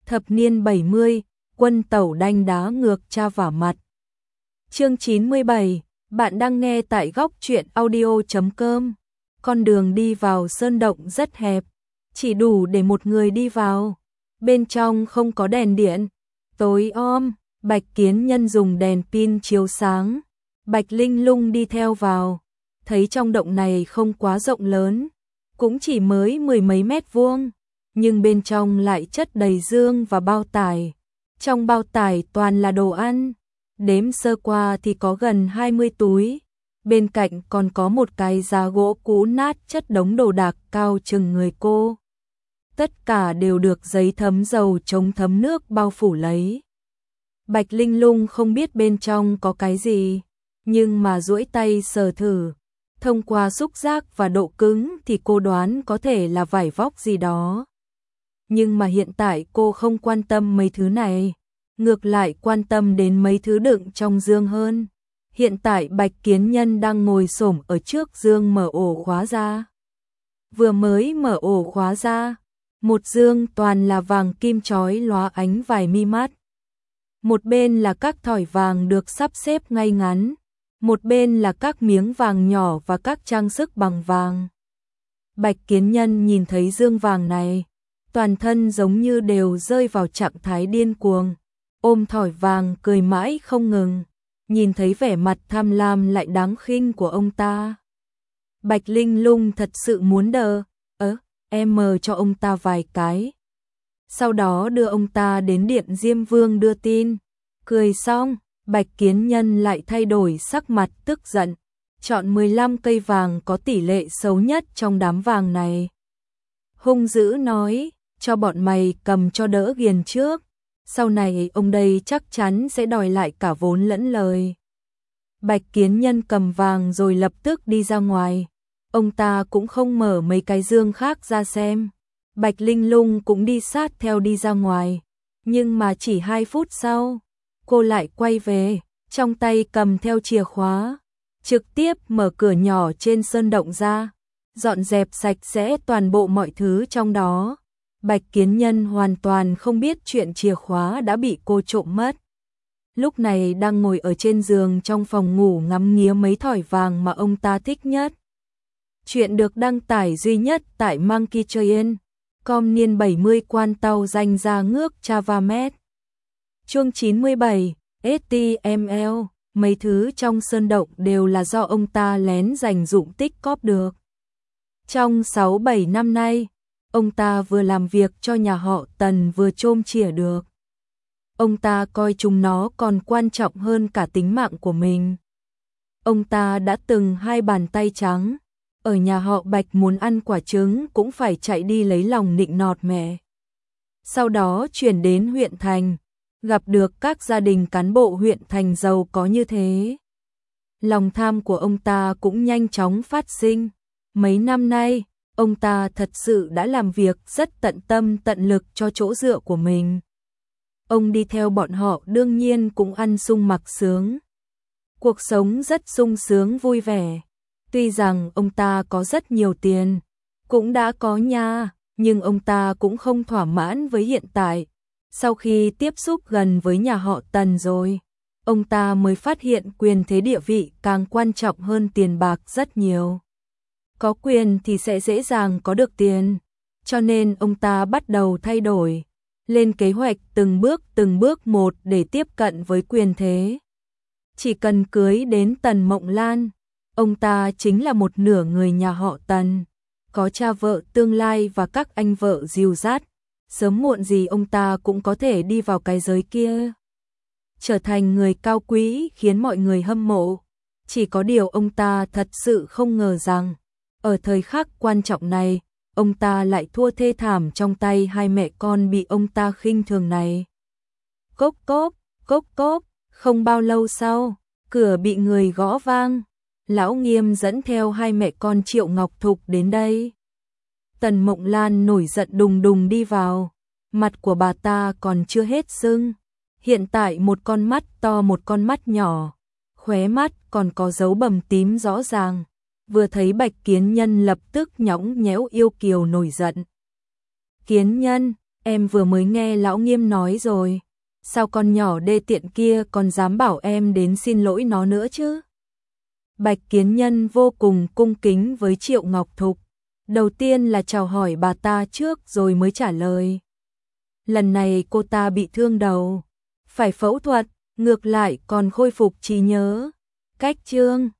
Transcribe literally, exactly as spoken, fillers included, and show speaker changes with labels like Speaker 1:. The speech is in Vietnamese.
Speaker 1: Thập niên bảy mươi, quân tẩu đanh đá ngược cha vả mặt. Chương chín mươi bảy, bạn đang nghe tại góc truyện audio chấm com. Con đường đi vào sơn động rất hẹp, chỉ đủ để một người đi vào. Bên trong không có đèn điện, tối om, Bạch Kiến Nhân dùng đèn pin chiếu sáng. Bạch Linh Lung đi theo vào, thấy trong động này không quá rộng lớn, cũng chỉ mới mười mấy mét vuông, nhưng bên trong lại chất đầy dương và bao tải. Trong bao tải toàn là đồ ăn, đếm sơ qua thì có gần hai mươi túi. Bên cạnh còn có một cái giá gỗ cũ nát chất đống đồ đạc cao chừng người cô. Tất cả đều được giấy thấm dầu chống thấm nước bao phủ lấy. Bạch Linh Lung không biết bên trong có cái gì, nhưng mà duỗi tay sờ thử, thông qua xúc giác và độ cứng thì cô đoán có thể là vải vóc gì đó. Nhưng mà hiện tại cô không quan tâm mấy thứ này, ngược lại quan tâm đến mấy thứ đựng trong dương hơn. Hiện tại Bạch Kiến Nhân đang ngồi xổm ở trước dương mở ổ khóa ra. Vừa mới mở ổ khóa ra, một dương toàn là vàng kim chói lóa ánh vài mi mắt. Một bên là các thỏi vàng được sắp xếp ngay ngắn, một bên là các miếng vàng nhỏ và các trang sức bằng vàng. Bạch Kiến Nhân nhìn thấy dương vàng này, toàn thân giống như đều rơi vào trạng thái điên cuồng, ôm thỏi vàng cười mãi không ngừng, nhìn thấy vẻ mặt tham lam lại đáng khinh của ông ta. Bạch Linh Lung thật sự muốn đờ, ớ, em mờ cho ông ta vài cái. Sau đó đưa ông ta đến Điện Diêm Vương đưa tin. Cười xong, Bạch Kiến Nhân lại thay đổi sắc mặt tức giận, chọn mười lăm cây vàng có tỷ lệ xấu nhất trong đám vàng này. Hung dữ nói, cho bọn mày cầm cho đỡ ghiền trước, sau này ông đây chắc chắn sẽ đòi lại cả vốn lẫn lời. Bạch Kiến Nhân cầm vàng rồi lập tức đi ra ngoài, ông ta cũng không mở mấy cái dương khác ra xem. Bạch Linh Lung cũng đi sát theo đi ra ngoài, nhưng mà chỉ hai phút sau, cô lại quay về, trong tay cầm theo chìa khóa, trực tiếp mở cửa nhỏ trên sơn động ra, dọn dẹp sạch sẽ toàn bộ mọi thứ trong đó. Bạch Kiến Nhân hoàn toàn không biết chuyện chìa khóa đã bị cô trộm mất. Lúc này đang ngồi ở trên giường trong phòng ngủ ngắm nghía mấy thỏi vàng mà ông ta thích nhất. Chuyện được đăng tải duy nhất tại Monkey Train. Com niên bảy mươi quan tàu danh ra ngước Chavamet. Chương chín mươi bảy, ét tê em lờ, mấy thứ trong sơn động đều là do ông ta lén dành dụng tích cóp được. Trong sáu bảy năm nay, ông ta vừa làm việc cho nhà họ Tần vừa chôm chỉa được. Ông ta coi chúng nó còn quan trọng hơn cả tính mạng của mình. Ông ta đã từng hai bàn tay trắng. Ở nhà họ Bạch muốn ăn quả trứng cũng phải chạy đi lấy lòng nịnh nọt mẹ. Sau đó chuyển đến huyện thành, gặp được các gia đình cán bộ huyện thành giàu có như thế. Lòng tham của ông ta cũng nhanh chóng phát sinh. Mấy năm nay, ông ta thật sự đã làm việc rất tận tâm tận lực cho chỗ dựa của mình. Ông đi theo bọn họ đương nhiên cũng ăn sung mặc sướng. Cuộc sống rất sung sướng vui vẻ. Tuy rằng ông ta có rất nhiều tiền, cũng đã có nhà, nhưng ông ta cũng không thỏa mãn với hiện tại. Sau khi tiếp xúc gần với nhà họ Tần rồi, ông ta mới phát hiện quyền thế địa vị càng quan trọng hơn tiền bạc rất nhiều. Có quyền thì sẽ dễ dàng có được tiền, cho nên ông ta bắt đầu thay đổi, lên kế hoạch từng bước từng bước một để tiếp cận với quyền thế. Chỉ cần cưới đến Tần Mộng Lan, ông ta chính là một nửa người nhà họ Tần, có cha vợ tương lai và các anh vợ dìu dắt, sớm muộn gì ông ta cũng có thể đi vào cái giới kia, trở thành người cao quý khiến mọi người hâm mộ. Chỉ có điều ông ta thật sự không ngờ rằng, ở thời khắc quan trọng này, ông ta lại thua thê thảm trong tay hai mẹ con bị ông ta khinh thường này. Cốc cốp, cốc cốp, không bao lâu sau, cửa bị người gõ vang. Lão Nghiêm dẫn theo hai mẹ con Triệu Ngọc Thục đến đây. Tần Mộng Lan nổi giận đùng đùng đi vào, mặt của bà ta còn chưa hết sưng. Hiện tại một con mắt to một con mắt nhỏ, khóe mắt còn có dấu bầm tím rõ ràng. Vừa thấy Bạch Kiến Nhân lập tức nhõng nhẽo yêu kiều nổi giận. Kiến Nhân, em vừa mới nghe lão Nghiêm nói rồi, sao con nhỏ đê tiện kia còn dám bảo em đến xin lỗi nó nữa chứ? Bạch Kiến Nhân vô cùng cung kính với Triệu Ngọc Thục, đầu tiên là chào hỏi bà ta trước rồi mới trả lời. Lần này cô ta bị thương đầu, phải phẫu thuật, ngược lại còn khôi phục trí nhớ. Cách chương